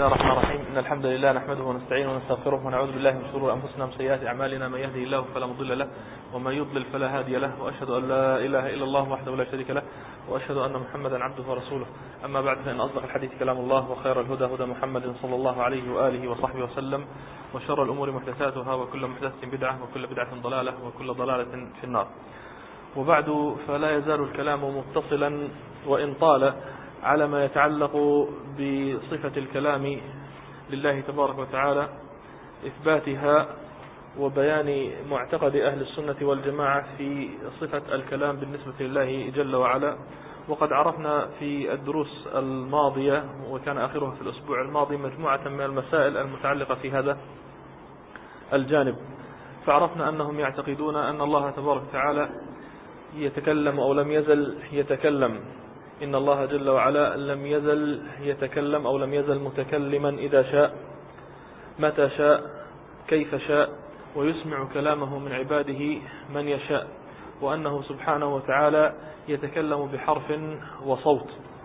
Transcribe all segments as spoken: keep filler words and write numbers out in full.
الله الرحمن الرحيم. إن الحمد لله نحمده ونستعينه ونستغفره ونعوذ بالله من شرور أنفسنا ومن سيئات أعمالنا. من يهده الله فلا مضل له ومن يضلل فلا هادي له، وأشهد أن لا إله إلا الله وحده لا شريك له، وأشهد أن محمدا عبده ورسوله. أما بعد، فإن أصدق الحديث كلام الله، وخير الهدى هدى محمد صلى الله عليه وآله وصحبه وسلم، وشر الأمور محدثاتها، وكل محدثة بدعة، وكل بدعة ضلالة، وكل ضلالة في النار. وبعد، فلا يزال الكلام متصلا وإن طال على ما يتعلق بصفة الكلام لله تبارك وتعالى، إثباتها وبيان معتقد أهل السنة والجماعة في صفة الكلام بالنسبة لله جل وعلا. وقد عرفنا في الدروس الماضية، وكان آخرها في الأسبوع الماضي، مجموعة من المسائل المتعلقة في هذا الجانب. فعرفنا أنهم يعتقدون أن الله تبارك وتعالى يتكلم أو لم يزل يتكلم. إن الله جل وعلا لم يزل يتكلم أو لم يزل متكلما إذا شاء، متى شاء، كيف شاء، ويسمع كلامه من عباده من يشاء، وأنه سبحانه وتعالى يتكلم بحرف وصوت.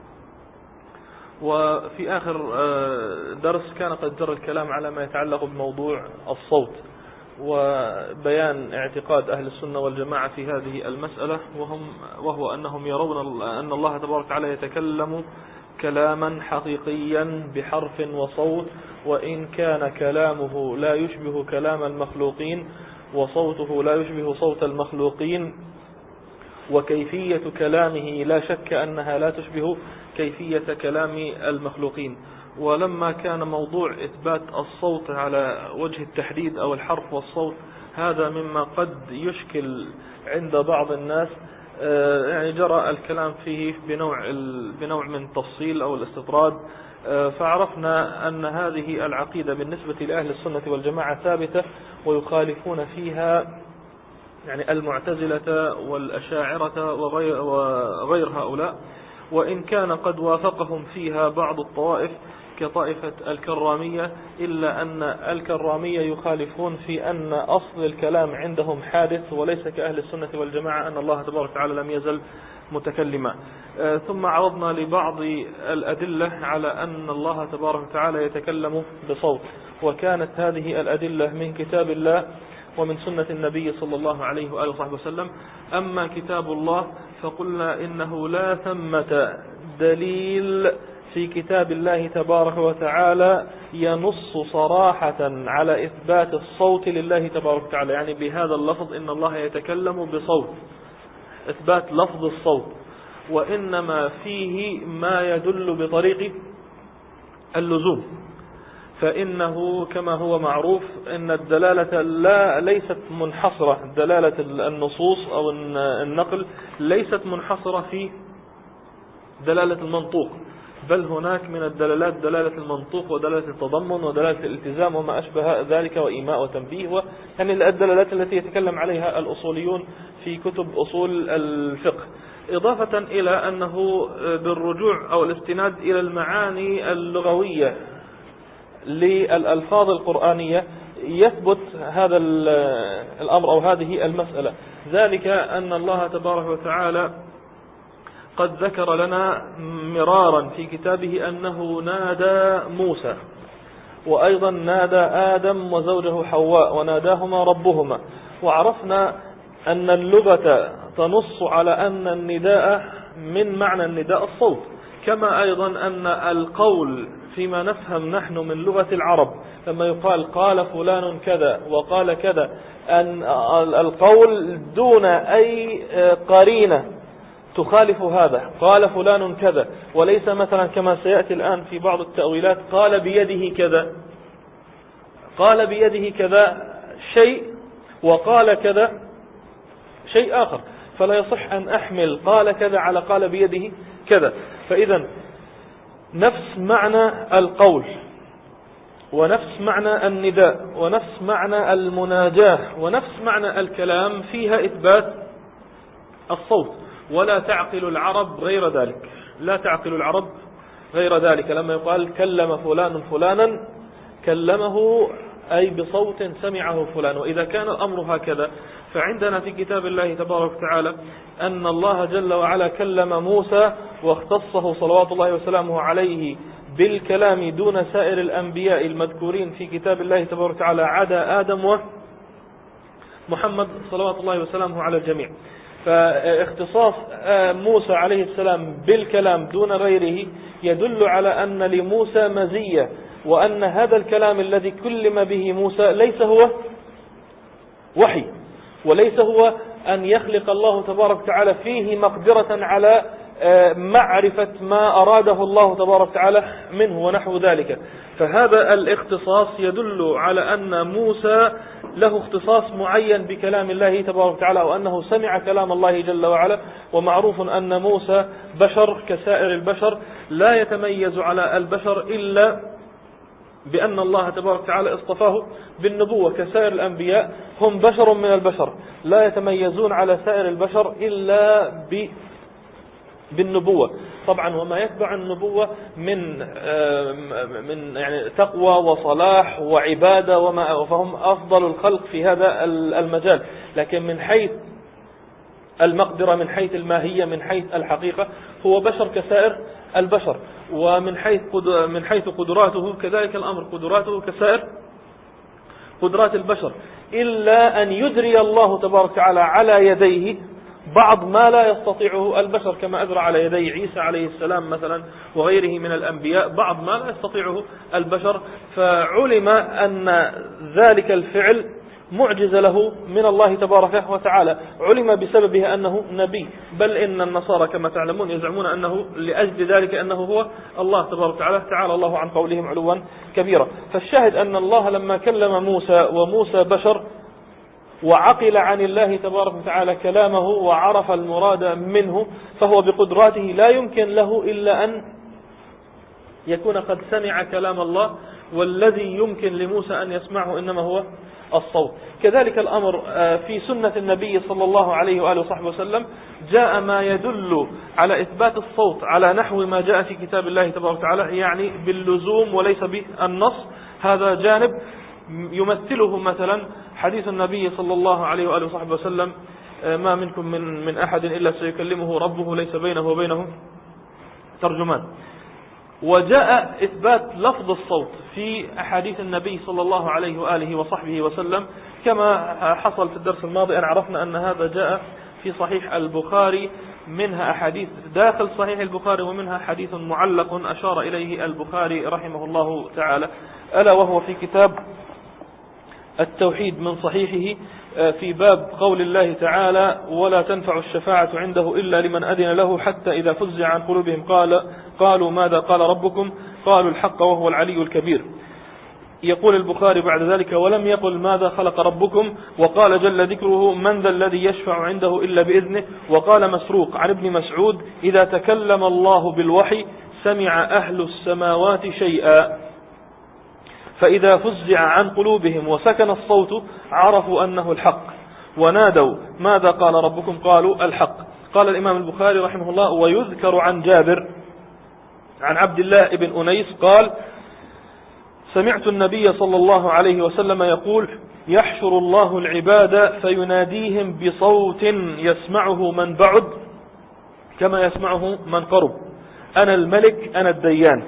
وفي آخر درس كان قد جرى الكلام على ما يتعلق بموضوع الصوت، وبيان اعتقاد أهل السنة والجماعة في هذه المسألة، وهم وهو أنهم يرون أن الله تبارك وتعالى يتكلم كلاما حقيقيا بحرف وصوت، وإن كان كلامه لا يشبه كلام المخلوقين، وصوته لا يشبه صوت المخلوقين، وكيفية كلامه لا شك أنها لا تشبه كيفية كلام المخلوقين. ولما كان موضوع إثبات الصوت على وجه التحديد أو الحرف والصوت، هذا مما قد يشكل عند بعض الناس، يعني جرى الكلام فيه بنوع بنوع من التفصيل أو الاستطراد. فعرفنا أن هذه العقيدة بالنسبة لأهل السنة والجماعة ثابتة، ويخالفون فيها يعني المعتزلة والأشاعرة وغير, وغير هؤلاء، وإن كان قد وافقهم فيها بعض الطوائف كطائفة الكرامية، إلا أن الكرامية يخالفون في أن أصل الكلام عندهم حادث، وليس كأهل السنة والجماعة أن الله تبارك وتعالى لم يزل متكلما. ثم عرضنا لبعض الأدلة على أن الله تبارك وتعالى يتكلم بصوت، وكانت هذه الأدلة من كتاب الله ومن سنة النبي صلى الله عليه وآله وصحبه وسلم. أما كتاب الله فقلنا إنه لا ثمة دليل في كتاب الله تبارك وتعالى ينص صراحة على إثبات الصوت لله تبارك وتعالى، يعني بهذا اللفظ إن الله يتكلم بصوت، إثبات لفظ الصوت، وإنما فيه ما يدل بطريق اللزوم. فإنه كما هو معروف أن الدلالة لا ليست منحصرة، دلالة النصوص أو النقل ليست منحصرة في دلالة المنطوق، بل هناك من الدلالات دلالة المنطوق ودلالة التضمن ودلالة الالتزام وما أشبه ذلك، وإيماء وتنبيه، يعني الدلالات التي يتكلم عليها الأصوليون في كتب أصول الفقه، إضافة إلى أنه بالرجوع أو الاستناد إلى المعاني اللغوية للألفاظ القرآنية يثبت هذا الأمر أو هذه المسألة. ذلك أن الله تبارك وتعالى قد ذكر لنا مرارا في كتابه أنه نادى موسى، وأيضا نادى آدم وزوجه حواء، وناداهما ربهما. وعرفنا أن اللغة تنص على أن النداء من معنى النداء الصوت، كما أيضا أن القول فيما نفهم نحن من لغة العرب لما يقال قال فلان كذا وقال كذا، أن القول دون أي قرينة تخالف هذا، قال فلان كذا، وليس مثلا كما سيأتي الآن في بعض التأويلات قال بيده كذا، قال بيده كذا شيء وقال كذا شيء آخر، فلا يصح أن أحمل قال كذا على قال بيده كذا. فإذا نفس معنى القول، ونفس معنى النداء، ونفس معنى المناجاة، ونفس معنى الكلام فيها إثبات الصوت، ولا تعقل العرب غير ذلك، لا تعقل العرب غير ذلك. لما يقال كلم فلان فلانا، كلمه أي بصوت سمعه فلان. وإذا كان الأمر هكذا، فعندنا في كتاب الله تبارك وتعالى أن الله جل وعلا كلم موسى واختصه صلوات الله وسلامه عليه بالكلام دون سائر الأنبياء المذكورين في كتاب الله تبارك وتعالى عدا آدم ومحمد صلوات الله وسلامه على الجميع. فاختصاص موسى عليه السلام بالكلام دون غيره يدل على أن لموسى مزية، وأن هذا الكلام الذي كلم به موسى ليس هو وحي، وليس هو أن يخلق الله تبارك وتعالى فيه مقدرة على معرفة ما أراده الله تبارك وتعالى منه ونحو ذلك. فهذا الاختصاص يدل على أن موسى له اختصاص معين بكلام الله تبارك وتعالى، وأنه سمع كلام الله جل وعلا. ومعروف أن موسى بشر كسائر البشر، لا يتميز على البشر إلا بأن الله تبارك وتعالى اصطفاه بالنبوة. كسائر الأنبياء هم بشر من البشر، لا يتميزون على سائر البشر إلا ب بالنبوة. طبعا وما يتبع النبوة من من يعني تقوى وصلاح وعبادة وما، فهم أفضل الخلق في هذا المجال. لكن من حيث المقدرة، من حيث الماهية، من حيث الحقيقة، هو بشر كسائر البشر. ومن حيث من حيث قدراته كذلك الأمر، قدراته كسائر قدرات البشر، إلا أن يدري الله تبارك وتعالى على يديه بعض ما لا يستطيعه البشر، كما أدرى على يدي عيسى عليه السلام مثلا وغيره من الأنبياء بعض ما لا يستطيعه البشر. فعلم أن ذلك الفعل معجز له من الله تبارك وتعالى، علم بسببه أنه نبي. بل إن النصارى كما تعلمون يزعمون أنه لأجل ذلك أنه هو الله تبارك وتعالى، تعالى الله عن قولهم علوا كبيرا. فالشاهد أن الله لما كلم موسى وموسى بشر وعقل عن الله تبارك وتعالى كلامه وعرف المراد منه، فهو بقدراته لا يمكن له إلا أن يكون قد سمع كلام الله، والذي يمكن لموسى أن يسمعه إنما هو الصوت. كذلك الأمر في سنة النبي صلى الله عليه وآله وصحبه وسلم، جاء ما يدل على إثبات الصوت على نحو ما جاء في كتاب الله تبارك وتعالى، يعني باللزوم وليس بالنص. هذا جانب يمثله مثلا حديث النبي صلى الله عليه وآله وصحبه وسلم: ما منكم من من أحد إلا سيكلمه ربه ليس بينه وبينه ترجمان. وجاء إثبات لفظ الصوت في أحاديث النبي صلى الله عليه وآله وصحبه وسلم، كما حصل في الدرس الماضي أن عرفنا أن هذا جاء في صحيح البخاري، منها أحاديث داخل صحيح البخاري ومنها حديث معلق أشار إليه البخاري رحمه الله تعالى، ألا وهو في كتاب التوحيد من صحيحه في باب قول الله تعالى: ولا تنفع الشفاعة عنده إلا لمن أذن له حتى إذا فزع عن قلوبهم قال قالوا ماذا قال ربكم قالوا الحق وهو العلي الكبير. يقول البخاري بعد ذلك: ولم يقل ماذا خلق ربكم، وقال جل ذكره: من ذا الذي يشفع عنده إلا بإذنه. وقال مسروق عن ابن مسعود: إذا تكلم الله بالوحي سمع أهل السماوات شيئا، فإذا فزع عن قلوبهم وسكن الصوت عرفوا أنه الحق، ونادوا ماذا قال ربكم قالوا الحق. قال الإمام البخاري رحمه الله: ويذكر عن جابر عن عبد الله بن أنيس قال: سمعت النبي صلى الله عليه وسلم يقول: يحشر الله العباد فيناديهم بصوت يسمعه من بعد كما يسمعه من قرب، أنا الملك أنا الديان.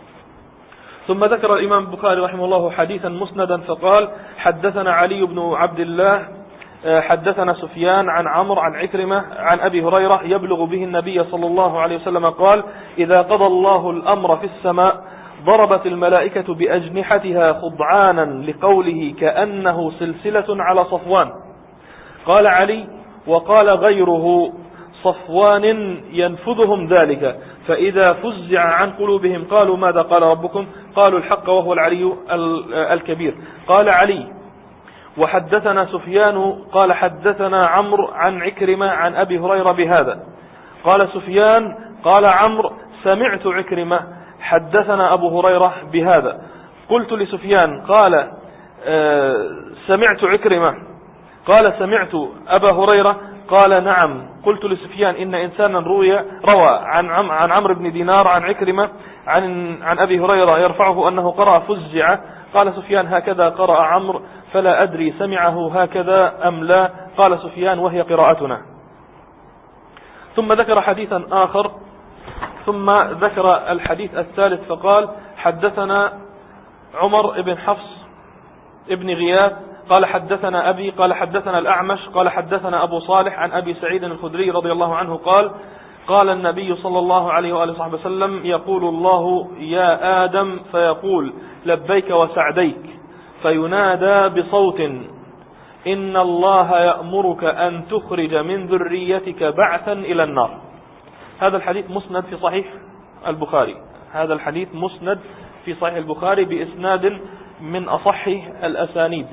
ثم ذكر الإمام البخاري رحمه الله حديثا مسندا فقال: حدثنا علي بن عبد الله حدثنا سفيان عن عمرو عن عكرمة عن أبي هريرة يبلغ به النبي صلى الله عليه وسلم قال: إذا قضى الله الأمر في السماء ضربت الملائكة بأجنحتها خضعانا لقوله كأنه سلسلة على صفوان. قال علي: وقال غيره صفوان ينفذهم ذلك، فإذا فزع عن قلوبهم قالوا ماذا قال ربكم قالوا الحق وهو العلي الكبير. قال علي: وحدثنا سفيان قال حدثنا عمرو عن عكرمة عن أبي هريرة بهذا. قال سفيان قال عمرو: سمعت عكرمة حدثنا أبو هريرة بهذا. قلت لسفيان قال آه سمعت عكرمة قال سمعت أبا هريرة قال نعم. قلت لسفيان: إن إنسانا روي روى عن عم عن عمرو بن دينار عن عكرمة عن عن أبي هريرة يرفعه أنه قرأ فزع. قال سفيان: هكذا قرأ عمرو فلا أدري سمعه هكذا أم لا. قال سفيان: وهي قراءتنا. ثم ذكر حديثا آخر ثم ذكر الحديث الثالث فقال حدثنا عمر بن حفص ابن غياث قال حدثنا أبي قال حدثنا الأعمش قال حدثنا أبو صالح عن أبي سعيد الخدري رضي الله عنه قال قال النبي صلى الله عليه وآله وصحبه وسلم يقول الله يا آدم فيقول لبيك وسعديك فينادى بصوت إن الله يأمرك أن تخرج من ذريتك بعثا إلى النار. هذا الحديث مسند في صحيح البخاري هذا الحديث مسند في صحيح البخاري بإسناد من أصح الأسانيد.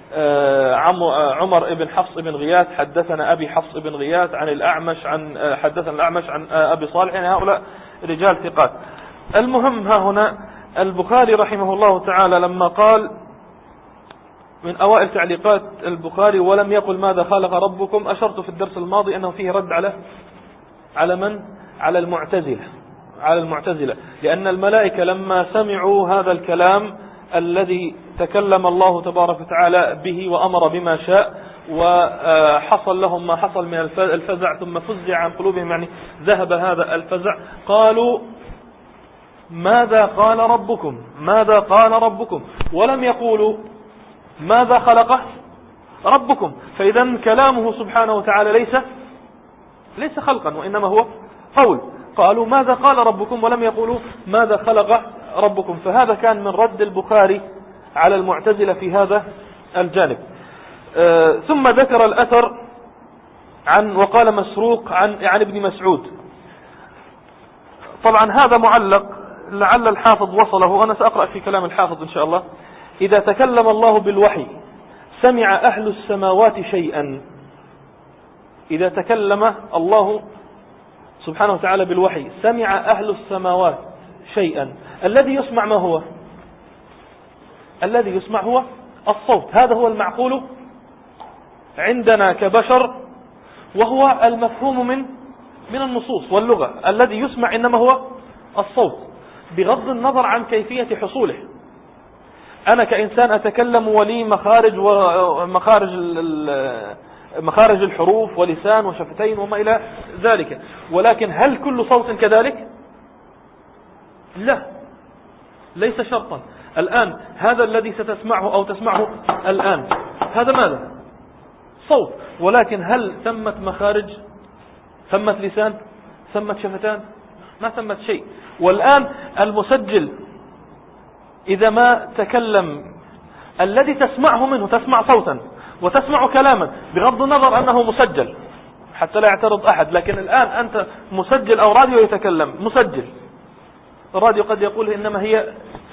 عمر بن حفص بن غياث حدثنا أبي حفص بن غياث عن الأعمش عن حدثنا الأعمش عن أبي صالح، يعني هؤلاء رجال ثقات. المهم ها هنا البخاري رحمه الله تعالى لما قال من أوائل تعليقات البخاري ولم يقل ماذا خلق ربكم، أشرت في الدرس الماضي أنه فيه رد على على من؟ على المعتزلة على المعتزلة لأن الملائكة لما سمعوا هذا الكلام الذي تكلم الله تبارك وتعالى به وأمر بما شاء وحصل لهم ما حصل من الفزع ثم فزع عن قلوبهم، يعني ذهب هذا الفزع، قالوا ماذا قال ربكم ماذا قال ربكم ولم يقولوا ماذا خلقه ربكم. فإذا كلامه سبحانه وتعالى ليس ليس خلقا وإنما هو قول. قالوا ماذا قال ربكم ولم يقولوا ماذا خلق ربكم. فهذا كان من رد البخاري على المعتزلة في هذا الجانب. آه ثم ذكر الأثر عن وقال مسروق عن عن ابن مسعود. طبعا هذا معلق لعل الحافظ وصله، أنا سأقرأ في كلام الحافظ إن شاء الله. إذا تكلم الله بالوحي سمع أهل السماوات شيئا. إذا تكلم الله سبحانه وتعالى بالوحي سمع أهل السماوات شيئا. الذي يسمع ما هو؟ الذي يسمع هو الصوت، هذا هو المعقول عندنا كبشر وهو المفهوم من من النصوص واللغة. الذي يسمع إنما هو الصوت بغض النظر عن كيفية حصوله. أنا كإنسان أتكلم ولي مخارج ومخارج مخارج الحروف ولسان وشفتين وما إلى ذلك، ولكن هل كل صوت كذلك؟ لا، ليس شرطا. الآن هذا الذي ستسمعه أو تسمعه الآن هذا ماذا؟ صوت، ولكن هل ثمت مخارج؟ ثمت لسان؟ ثمت شفتان؟ ما ثمت شيء. والآن المسجل إذا ما تكلم الذي تسمعه منه تسمع صوتا وتسمع كلاما بغض النظر أنه مسجل حتى لا يعترض أحد، لكن الآن أنت مسجل أو راديو يتكلم، مسجل الراديو قد يقول إنما هي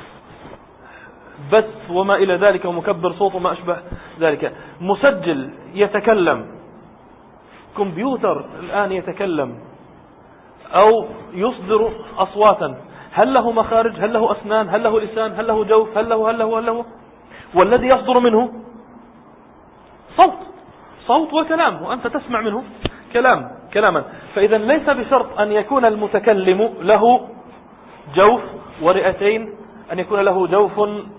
بث وما إلى ذلك ومكبر صوت وما أشبه ذلك. مسجل يتكلم، كمبيوتر الآن يتكلم أو يصدر أصواتا، هل له مخارج؟ هل له أسنان؟ هل له لسان؟ هل له جوف؟ هل له هل له هل له والذي يصدر منه صوت صوت وكلام، وأنت تسمع منه كلام كلاما. فإذا ليس بشرط أن يكون المتكلم له جوف ورئتين، أن يكون له جوف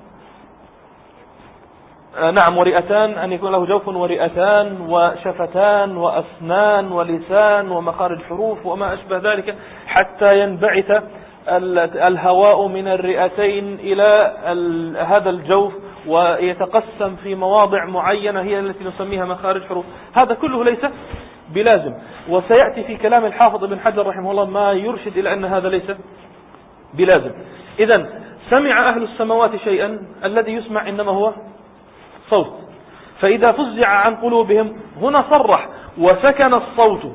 آه نعم ورئتان، أن يكون له جوف ورئتان وشفتان وأسنان ولسان ومخارج حروف وما أشبه ذلك حتى ينبعث الهواء من الرئتين إلى هذا الجوف ويتقسم في مواضع معينة هي التي نسميها مخارج حروف. هذا كله ليس بلازم، وسيأتي في كلام الحافظ ابن حجر رحمه الله ما يرشد إلى أن هذا ليس بلازم. إذن سمع أهل السماوات شيئا، الذي يسمع إنما هو صوت. فإذا فزع عن قلوبهم هنا صرح وسكن الصوت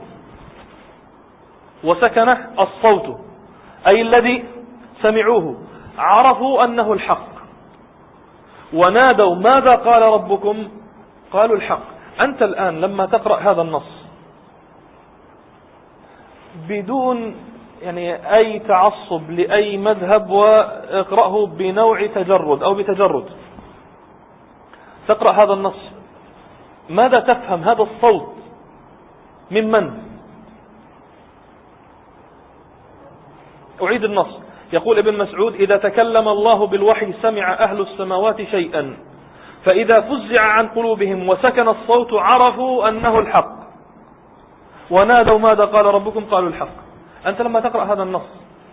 وسكن الصوت أي الذي سمعوه عرفوا أنه الحق ونادوا ماذا قال ربكم؟ قالوا الحق. أنت الآن لما تقرأ هذا النص بدون يعني أي تعصب لأي مذهب واقرأه بنوع تجرد أو بتجرد، تقرأ هذا النص ماذا تفهم؟ هذا الصوت ممن؟ أعيد النص. يقول ابن مسعود إذا تكلم الله بالوحي سمع أهل السماوات شيئا، فإذا فزع عن قلوبهم وسكن الصوت عرفوا أنه الحق ونادوا ماذا قال ربكم؟ قالوا الحق. أنت لما تقرأ هذا النص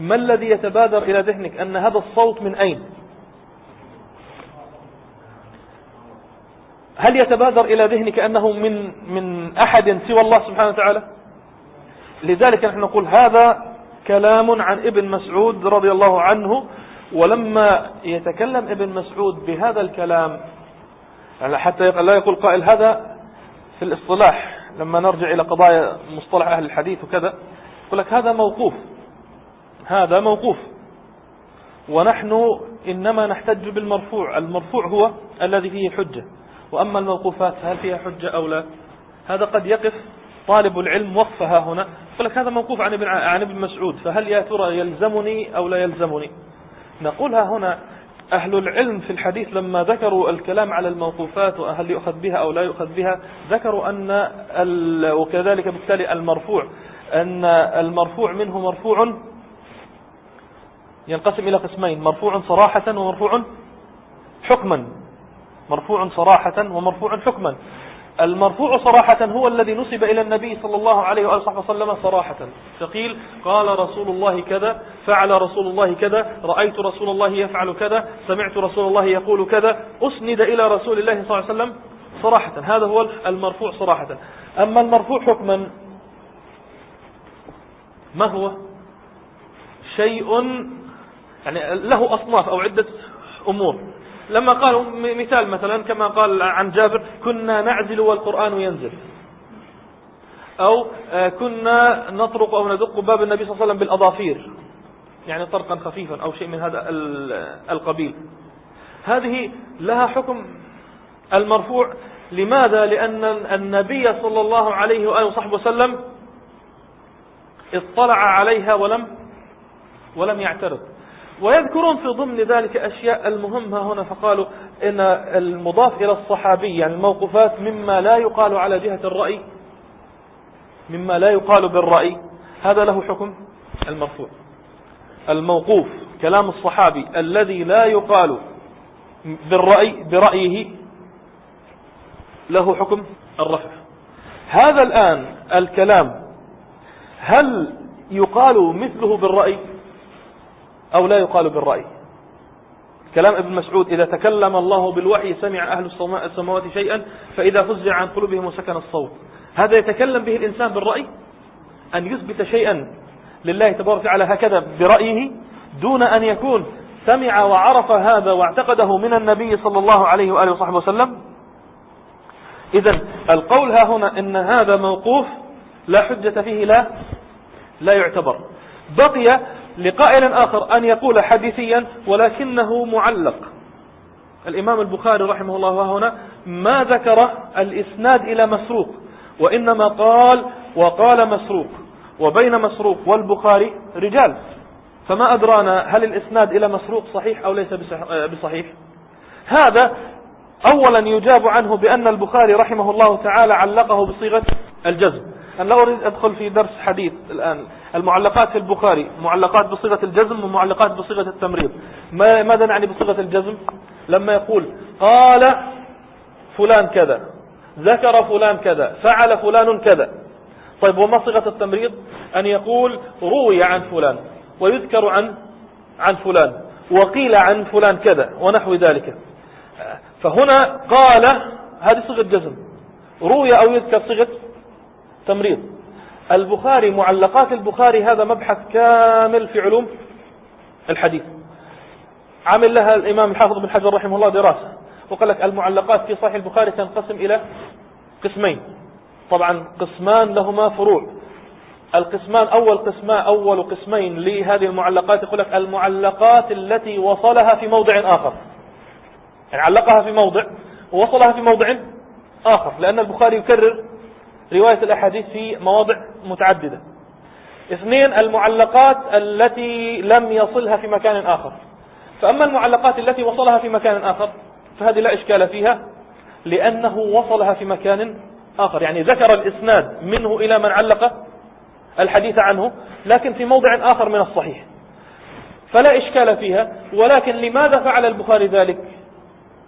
ما الذي يتبادر إلى ذهنك أن هذا الصوت من أين؟ هل يتبادر إلى ذهنك أنه من من أحد سوى الله سبحانه وتعالى؟ لذلك نحن نقول هذا كلام عن ابن مسعود رضي الله عنه. ولما يتكلم ابن مسعود بهذا الكلام، يعني حتى لا يقول قائل هذا في الاصطلاح، لما نرجع إلى قضايا مصطلح أهل الحديث وكذا، يقول لك هذا موقوف، هذا موقوف، ونحن إنما نحتج بالمرفوع. المرفوع هو الذي فيه حجة، وأما الموقوفات هل فيها حجة أو لا؟ هذا قد يقف طالب العلم وقفها هنا، يقول لك هذا موقوف عن ابن عن ابن مسعود، فهل يا ترى يلزمني أو لا يلزمني؟ نقولها هنا أهل العلم في الحديث لما ذكروا الكلام على الموقوفات وهل يؤخذ بها أو لا يؤخذ بها، ذكروا أن وكذلك بالتالي المرفوع، أن المرفوع منه مرفوع ينقسم إلى قسمين: مرفوع صراحة ومرفوع حكما. مرفوع صراحة ومرفوع حكما. المرفوع صراحة هو الذي نسب إلى النبي صلى الله عليه وآله وسلم صراحة، فقيل قال رسول الله كذا، فعل رسول الله كذا، رأيت رسول الله يفعل كذا، سمعت رسول الله يقول كذا، أسند إلى رسول الله صلى الله عليه وسلم صراحة. هذا هو المرفوع صراحة. أما المرفوع حكما ما هو؟ شيء يعني له أصناف أو عدة أمور. لما قالوا مثال مثلا كما قال عن جابر: كنا نعزل والقرآن ينزل، أو كنا نطرق أو ندق باب النبي صلى الله عليه وسلم بالأظافير، يعني طرقا خفيفا أو شيء من هذا القبيل. هذه لها حكم المرفوع. لماذا؟ لأن النبي صلى الله عليه وآله وصحبه وسلم اطلع عليها ولم ولم يعترض. ويذكرون في ضمن ذلك أشياء المهمة هنا، فقالوا إن المضاف إلى الصحابي يعني الموقوفات مما لا يقال على جهة الرأي، مما لا يقال بالرأي، هذا له حكم المرفوع. الموقوف كلام الصحابي الذي لا يقال بالرأي برأيه له حكم الرفع. هذا الآن الكلام هل يقال مثله بالرأي أو لا يقال بالرأي؟ كلام ابن مسعود: إذا تكلم الله بالوحي سمع أهل السماوات شيئا فإذا فزع عن قلوبهم وسكن الصوت. هذا يتكلم به الإنسان بالرأي؟ أن يثبت شيئا لله تبارك وتعالى هكذا برأيه دون أن يكون سمع وعرف هذا واعتقده من النبي صلى الله عليه وآله وصحبه وسلم. إذن القول ها هنا إن هذا موقوف لا حجة فيه، لا لا يعتبر. بقي لقائل آخر أن يقول حديثيا ولكنه معلق. الإمام البخاري رحمه الله هنا ما ذكر الإسناد إلى مسروق، وإنما قال وقال مسروق، وبين مسروق والبخاري رجال، فما أدرانا هل الإسناد إلى مسروق صحيح أو ليس بصحيح. هذا أولا يجاب عنه بأن البخاري رحمه الله تعالى علقه بصيغة الجزم. أنا لا أريد أدخل في درس حديث الآن. المعلقات في البخاري معلقات بصيغة الجزم ومعلقات بصيغة التمريض. ماذا نعني بصيغة الجزم؟ لما يقول قال فلان كذا، ذكر فلان كذا، فعل فلان كذا. طيب وما صيغة التمريض؟ أن يقول روي عن فلان ويذكر عن عن فلان وقيل عن فلان كذا ونحو ذلك. فهنا قال هذه صيغة جزم، روي أو يذكر صيغة تمريض. البخاري معلقات البخاري هذا مبحث كامل في علوم الحديث، عمل لها الإمام الحافظ بن حجر رحمه الله دراسة، وقال لك المعلقات في صحيح البخاري تنقسم إلى قسمين. طبعا قسمان لهما فروع. القسمان أول قسمان أول قسمين لهذه المعلقات يقول لك المعلقات التي وصلها في موضع آخر، يعني علقها في موضع ووصلها في موضع آخر، لأن البخاري يكرر رواية الأحاديث في مواضع متعددة. اثنين المعلقات التي لم يصلها في مكان آخر. فأما المعلقات التي وصلها في مكان آخر فهذه لا إشكال فيها، لأنه وصلها في مكان آخر، يعني ذكر الإسناد منه إلى من علق الحديث عنه لكن في موضع آخر من الصحيح، فلا إشكال فيها. ولكن لماذا فعل البخاري ذلك؟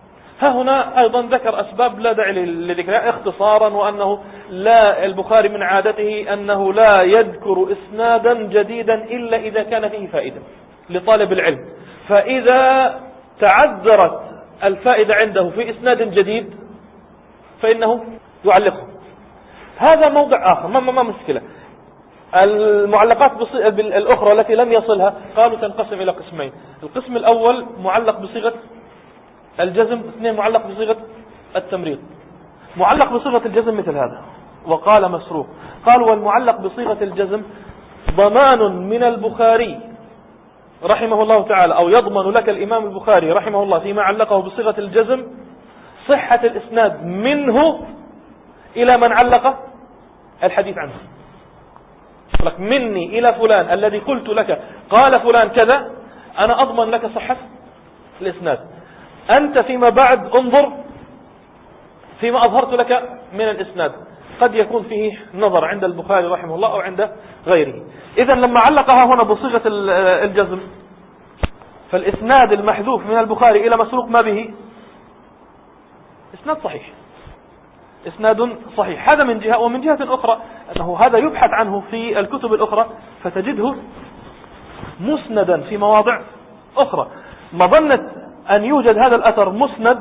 ها هنا أيضا ذكر أسباب لا داعي لذكرها اختصارا، وأنه لا البخاري من عادته أنه لا يذكر إسنادا جديدا إلا إذا كان فيه فائدة لطالب العلم، فإذا تعذرت الفائدة عنده في إسناد جديد فإنه يعلقه. هذا موضع آخر، ما, ما مشكلة. المعلقات الأخرى التي لم يصلها قالوا تنقسم إلى قسمين. القسم الأول معلق بصيغة الجزم، اثنين معلق بصيغة التمريض. معلق بصيغة الجزم مثل هذا، وقال مسروق قال والمعلق بصيغة الجزم ضمان من البخاري رحمه الله تعالى، أو يضمن لك الإمام البخاري رحمه الله فيما علقه بصيغة الجزم صحة الإسناد منه إلى من علق الحديث عنه. لك مني إلى فلان الذي قلت لك قال فلان كذا، أنا أضمن لك صحة الإسناد. أنت فيما بعد انظر فيما أظهرت لك من الإسناد، قد يكون فيه نظر عند البخاري رحمه الله أو عند غيره. إذن لما علقها هنا بصيغة الجزم فالإسناد المحذوف من البخاري إلى مسروق ما به إسناد صحيح، إسناد صحيح. هذا من جهة. ومن جهة أخرى أنه هذا يبحث عنه في الكتب الأخرى فتجده مسندا في مواضع أخرى. مظنة أن يوجد هذا الأثر مسند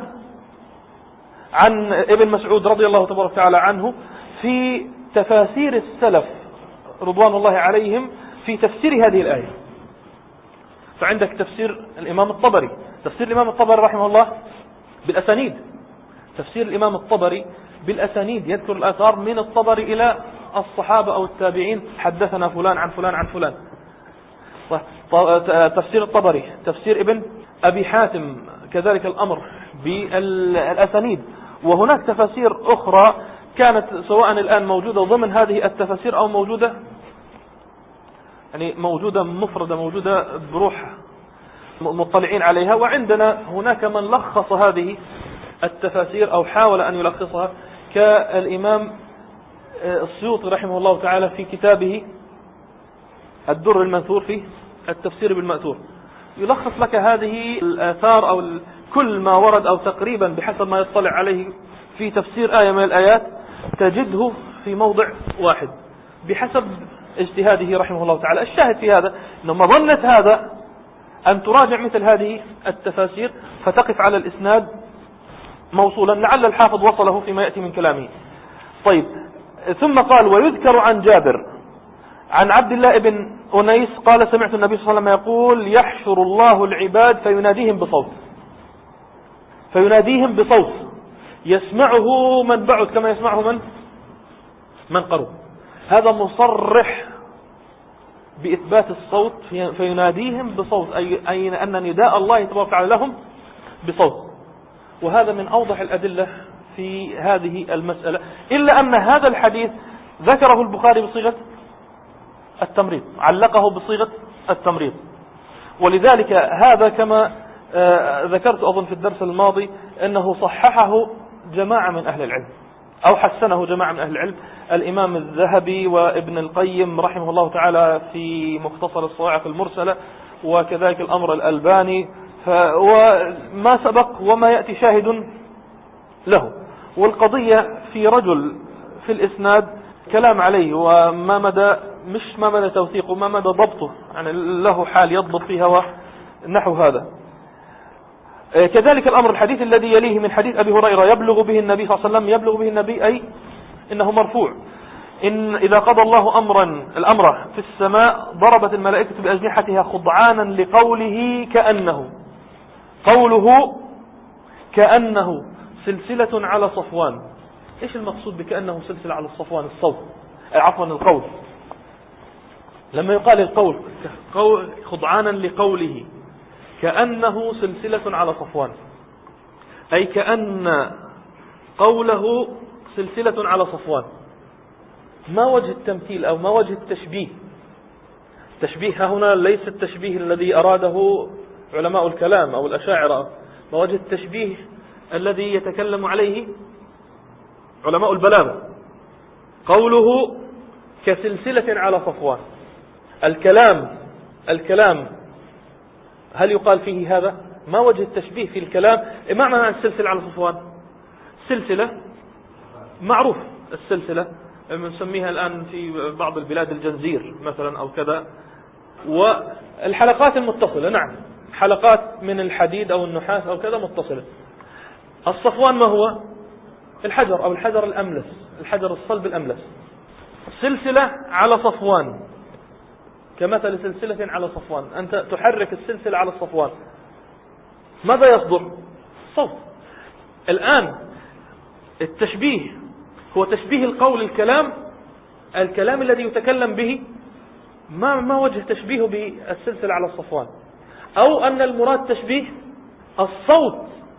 عن ابن مسعود رضي الله تبارك وتعالى عنه في تفاسير السلف رضوان الله عليهم في تفسير هذه الآية. فعندك تفسير الإمام الطبري، تفسير الإمام الطبري رحمه الله بالأسانيد، تفسير الإمام الطبري بالأسانيد يذكر الآثار من الطبري إلى الصحابة أو التابعين، حدثنا فلان عن فلان عن فلان. تفسير الطبري، تفسير ابن أبي حاتم كذلك الأمر بالأسانيد. وهناك تفاسير أخرى كانت سواء الآن موجودة ضمن هذه التفاسير أو موجودة يعني موجودة مفردة، موجودة بروحها مطلعين عليها. وعندنا هناك من لخص هذه التفاسير أو حاول أن يلخصها كالإمام السيوطي رحمه الله تعالى في كتابه الدر المنثور في التفسير بالمأثور، يلخص لك هذه الآثار أو كل ما ورد أو تقريبا بحسب ما يطلع عليه في تفسير آية من الآيات تجده في موضع واحد بحسب اجتهاده رحمه الله تعالى. الشاهد في هذا أنه مظنة هذا أن تراجع مثل هذه التفاسير فتقف على الإسناد موصولا، لعل الحافظ وصله فيما يأتي من كلامه. طيب، ثم قال ويذكر عن جابر عن عبد الله بن أنيس قال سمعت النبي صلى الله عليه وسلم يقول يحشر الله العباد فيناديهم بصوت، فيناديهم بصوت يسمعه من بعد كما يسمعه من من قرب. هذا مصرح بإثبات الصوت، فيناديهم بصوت أي أن نداء الله تبارك وتعالى لهم بصوت. وهذا من أوضح الأدلة في هذه المسألة، إلا أن هذا الحديث ذكره البخاري بصيغة التمريض، علقه بصيغة التمريض. ولذلك هذا كما ذكرت أظن في الدرس الماضي أنه صححه جماعة من أهل العلم أو حسنه جماعة من أهل العلم، الإمام الذهبي وابن القيم رحمه الله تعالى في مختصر الصواعق المرسلة، وكذلك الأمر الألباني، وما سبق وما يأتي شاهد له. والقضية في رجل في الإسناد كلام عليه، وما مدى مش ما مدى توثيقه، ما مدى ضبطه، يعني له حال يضبط فيها ونحو هذا. كذلك الأمر الحديث الذي يليه من حديث أبي هريرة يبلغ به النبي صلى الله عليه وسلم، يبلغ به النبي أي إنه مرفوع. إن إذا قضى الله أمرا الأمر في السماء ضربت الملائكة بأجنحتها خضعانا لقوله كأنه، قوله كأنه سلسلة على صفوان. إيش المقصود بكأنه سلسلة على الصفوان؟ الصوت، عفوا القول. لما يقال القول خضعانا لقوله كأنه سلسلة على صفوان، أي كأن قوله سلسلة على صفوان. ما وجه التمثيل أو ما وجه التشبيه؟ التشبيه هنا ليس التشبيه الذي أراده علماء الكلام أو الأشاعرة، ما وجه التشبيه الذي يتكلم عليه علماء البلاغة؟ قوله كسلسلة على صفوان. الكلام الكلام هل يقال فيه هذا؟ ما وجه التشبيه في الكلام؟ ما معنى السلسلة على صفوان؟ سلسلة معروف، السلسلة بنسميها الآن في بعض البلاد الجنزير مثلا أو كذا. والحلقات المتصلة، نعم، حلقات من الحديد أو النحاس أو كذا متصلة. الصفوان ما هو؟ الحجر أو الحجر الأملس، الحجر الصلب الأملس. سلسلة على صفوان كمثل سلسلة على صفوان، أنت تحرك السلسلة على الصفوان، ماذا يصدر؟ صوت. الآن التشبيه هو تشبيه القول الكلام، الكلام الذي يتكلم به، ما ما وجه تشبيهه بالسلسلة على الصفوان؟ أو أن المراد تشبيه الصوت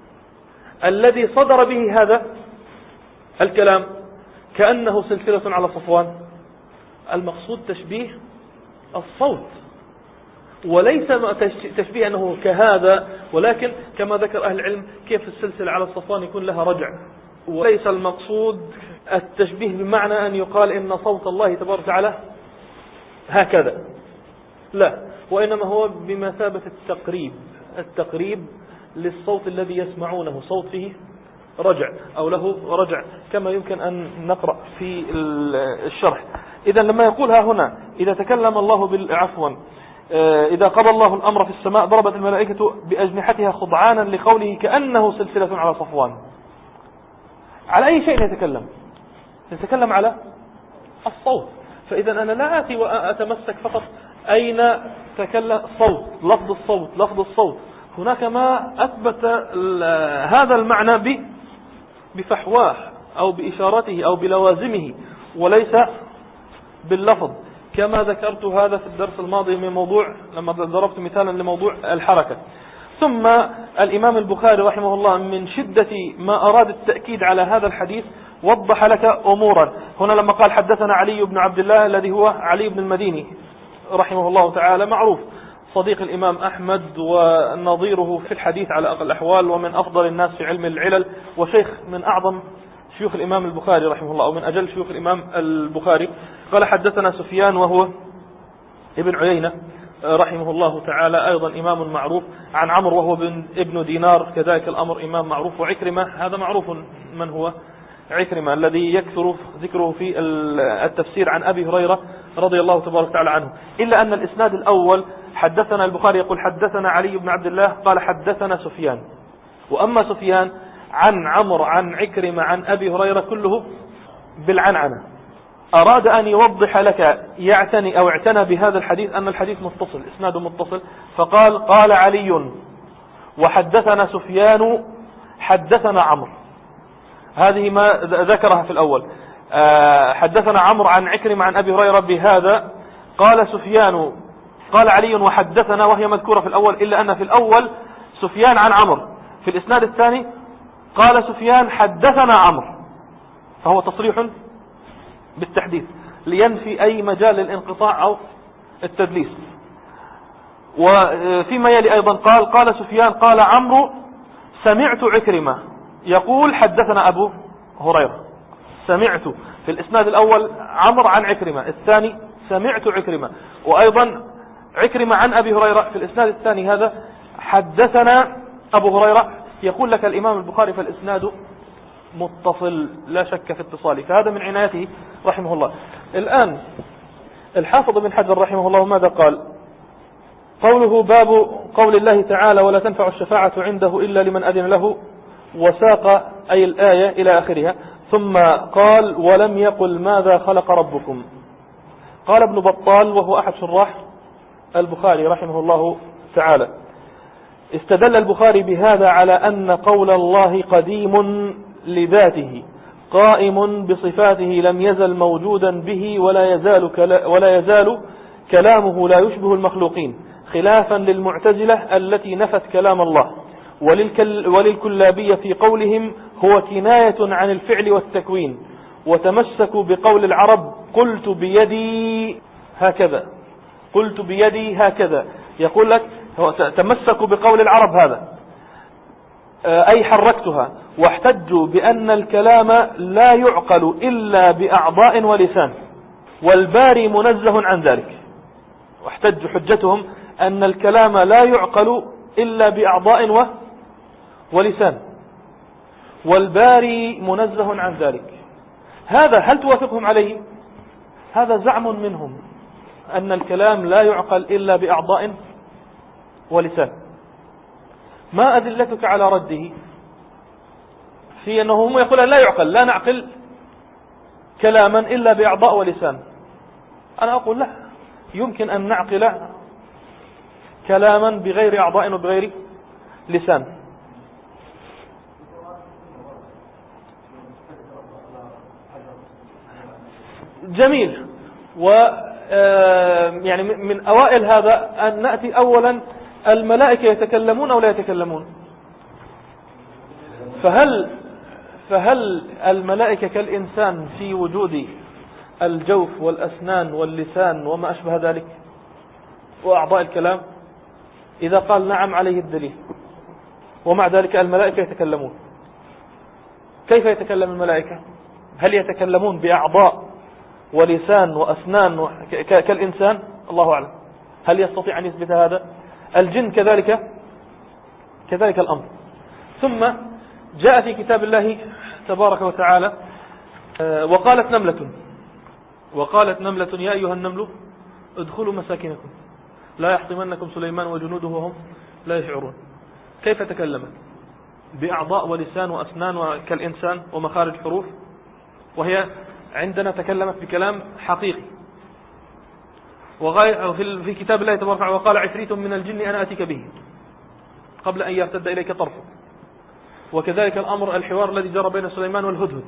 الذي صدر به هذا الكلام كأنه سلسلة على صفوان. المقصود تشبيه الصوت، وليس تشبيه أنه كهذا، ولكن كما ذكر أهل العلم كيف السلسلة على الصفوان يكون لها رجع. وليس المقصود التشبيه بمعنى أن يقال إن صوت الله تبارك وتعالى هكذا، لا، وإنما هو بمثابة التقريب، التقريب للصوت الذي يسمعونه، صوت فيه رجع أو له رجع، كما يمكن أن نقرأ في الشرح. إذا لما يقولها هنا إذا تكلم الله بالعفوا إذا قضى الله الأمر في السماء ضربت الملائكة بأجنحتها خضعانا لقوله كأنه سلسلة على صفوان. على أي شيء يتكلم؟ يتكلم على الصوت. فإذا أنا لا آتي وأتمسك فقط أين تكلم صوت، لفظ الصوت، لفظ الصوت. هناك ما أثبت هذا المعنى بفحواه أو بإشارته أو بلوازمه، وليس باللفظ، كما ذكرت هذا في الدرس الماضي من موضوع لما ضربت مثالا لموضوع الحركة. ثم الإمام البخاري رحمه الله من شدة ما أراد التأكيد على هذا الحديث وضح لك أمورا. هنا لما قال حدثنا علي بن عبد الله الذي هو علي بن المديني رحمه الله تعالى، معروف صديق الإمام أحمد ونظيره في الحديث على أقل الأحوال، ومن أفضل الناس في علم العلل، وشيخ من أعظم شيوخ الإمام البخاري رحمه الله، أو من أجل شيوخ الإمام البخاري. قال حدثنا سفيان وهو ابن عيينة رحمه الله تعالى، أيضا إمام معروف، عن عمرو وهو ابن دينار كذلك الأمر إمام معروف، وعكرمة هذا معروف من هو عكرمة الذي يكثر ذكره في التفسير عن أبي هريرة رضي الله تبارك وتعالى عنه. إلا أن الإسناد الأول حدثنا البخاري يقول حدثنا علي بن عبد الله قال حدثنا سفيان، وأما سفيان عن عمرو عن عكرمة عن أبي هريرة كله بالعنعنة. أراد أن يوضح لك يعتني أو اعتنى بهذا الحديث أن الحديث متصل، إسناده متصل، فقال قال علي وحدثنا سفيان حدثنا عمرو. هذه ما ذكرها في الأول، حدثنا عمرو عن عكرمة عن أبي هريرة بهذا، قال سفيان قال علي وحدثنا، وهي مذكورة في الأول، إلا أن في الأول سفيان عن عمرو، في الإسناد الثاني قال سفيان حدثنا عمرو، فهو تصريح بالتحديث لينفي أي مجال للانقطاع أو التدليس. وفيما يلي أيضا قال قال سفيان قال عمرو سمعت عكرمة يقول حدثنا أبو هريرة. سمعت في الإسناد الأول عمرو عن عكرمة، الثاني سمعت عكرمة، وأيضا عكرمة عن أبي هريرة في الإسناد الثاني هذا حدثنا أبو هريرة. يقول لك الإمام البخاري فالإسناد متصل لا شك في اتصاله، فهذا من عنايته رحمه الله. الآن الحافظ بن حجر رحمه الله ماذا قال؟ قوله باب قول الله تعالى ولا تنفع الشفاعة عنده إلا لمن أذن له، وساق أي الآية إلى آخرها، ثم قال ولم يقل ماذا خلق ربكم. قال ابن بطال وهو أحد شراح البخاري رحمه الله تعالى استدل البخاري بهذا على أن قول الله قديم لذاته قائم بصفاته لم يزل موجودا به ولا يزال, كلا ولا يزال كلامه لا يشبه المخلوقين، خلافا للمعتزلة التي نفت كلام الله، وللكل وللكلابية في قولهم هو كناية عن الفعل والتكوين، وتمسكوا بقول العرب قلت بيدي هكذا، قلت بيدي هكذا. يقول لك تمسكوا بقول العرب هذا أي حركتها، واحتجوا بأن الكلام لا يعقل إلا بأعضاء ولسان، والباري منزه عن ذلك. واحتجوا حجتهم أن الكلام لا يعقل إلا بأعضاء و... ولسان، والباري منزه عن ذلك. هذا هل توافقهم عليه؟ هذا زعم منهم أن الكلام لا يعقل إلا بأعضاء ولسان. ما أدلتك على رده في أنه هم يقولون لا يعقل، لا نعقل كلاما إلا بأعضاء ولسان؟ أنا أقول لا، يمكن أن نعقل كلاما بغير أعضاء وبغير لسان. جميل. و يعني من أوائل هذا أن نأتي أولا الملائكة يتكلمون أو لا يتكلمون؟ فهل فهل الملائكة كالإنسان في وجود الجوف والأسنان واللسان وما أشبه ذلك وأعضاء الكلام؟ إذا قال نعم عليه الدليل. ومع ذلك الملائكة يتكلمون. كيف يتكلم الملائكة؟ هل يتكلمون بأعضاء ولسان وأسنان كالإنسان؟ الله أعلم. هل يستطيع أن يثبت هذا؟ الجن كذلك كذلك الأمر. ثم جاء في كتاب الله تبارك وتعالى وقالت نملة وقالت نملة يا أيها النمل ادخلوا مساكنكم لا يحطمنكم سليمان وجنوده وهم لا يشعرون. كيف تكلمت؟ بأعضاء ولسان وأسنان كالإنسان ومخارج حروف، وهي عندنا تكلمت بكلام حقيقي. في كتاب الله تبارك وتعالى وقال عفريت من الجن أنا أتيك به قبل أن يرتد إليك طرفه. وكذلك الأمر الحوار الذي جرى بين سليمان والهدهد.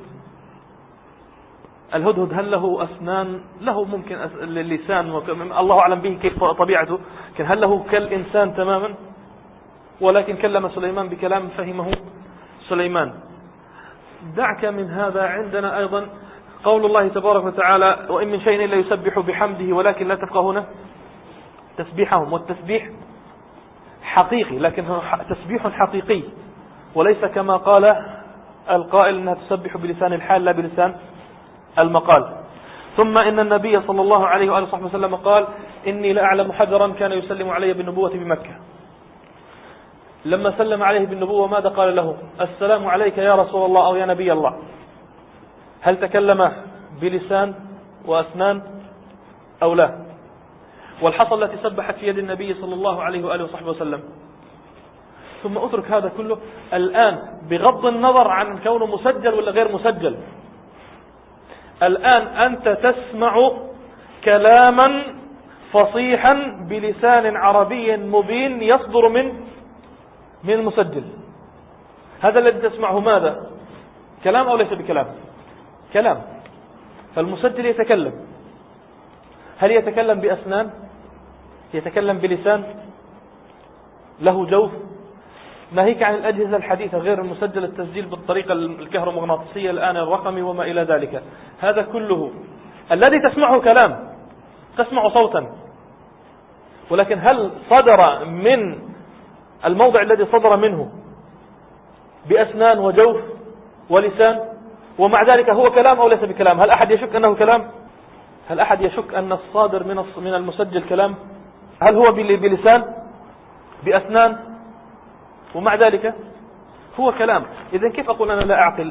الهدهد هل له أسنان؟ له ممكن اللسان، الله أعلم به كيف طبيعته، لكن هل له كالإنسان تماما؟ ولكن كلم سليمان بكلام فهمه سليمان. دعك من هذا. عندنا أيضا قول الله تبارك وتعالى وإن من شيء إلا يسبح بحمده ولكن لا تفقهون تسبيحهم. والتسبيح حقيقي، لكن هو تسبيح حقيقي وليس كما قال القائل أنها تسبح بلسان الحال لا بلسان المقال. ثم إن النبي صلى الله عليه وآله وصحبه وسلم قال إني لأعلم حجرا كان يسلم علي بالنبوة بمكة. لما سلم عليه بالنبوة ماذا قال له؟ السلام عليك يا رسول الله أو يا نبي الله. هل تكلم بلسان وأسنان أو لا؟ والحصى التي سبحت في يد النبي صلى الله عليه وآله وصحبه وسلم. ثم أترك هذا كله الآن بغض النظر عن كونه مسجل ولا غير مسجل. الآن أنت تسمع كلاما فصيحا بلسان عربي مبين يصدر من من المسجل. هذا الذي تسمعه ماذا؟ كلام أو ليس بكلام؟ كلام. فالمسجل يتكلم. هل يتكلم بأسنان؟ يتكلم بلسان؟ له جوف؟ ناهيك عن الأجهزة الحديثة غير المسجل التسجيل بالطريقة الكهرومغناطيسية الآن الرقمي وما إلى ذلك. هذا كله الذي تسمعه كلام، تسمع صوتا، ولكن هل صدر من الموضع الذي صدر منه بأسنان وجوف ولسان؟ ومع ذلك هو كلام أو ليس بكلام؟ هل أحد يشك أنه كلام؟ هل أحد يشك أن الصادر من من المسجل كلام؟ هل هو بلسان بأسنان؟ ومع ذلك هو كلام. إذن كيف أقول أنا لا أعقل؟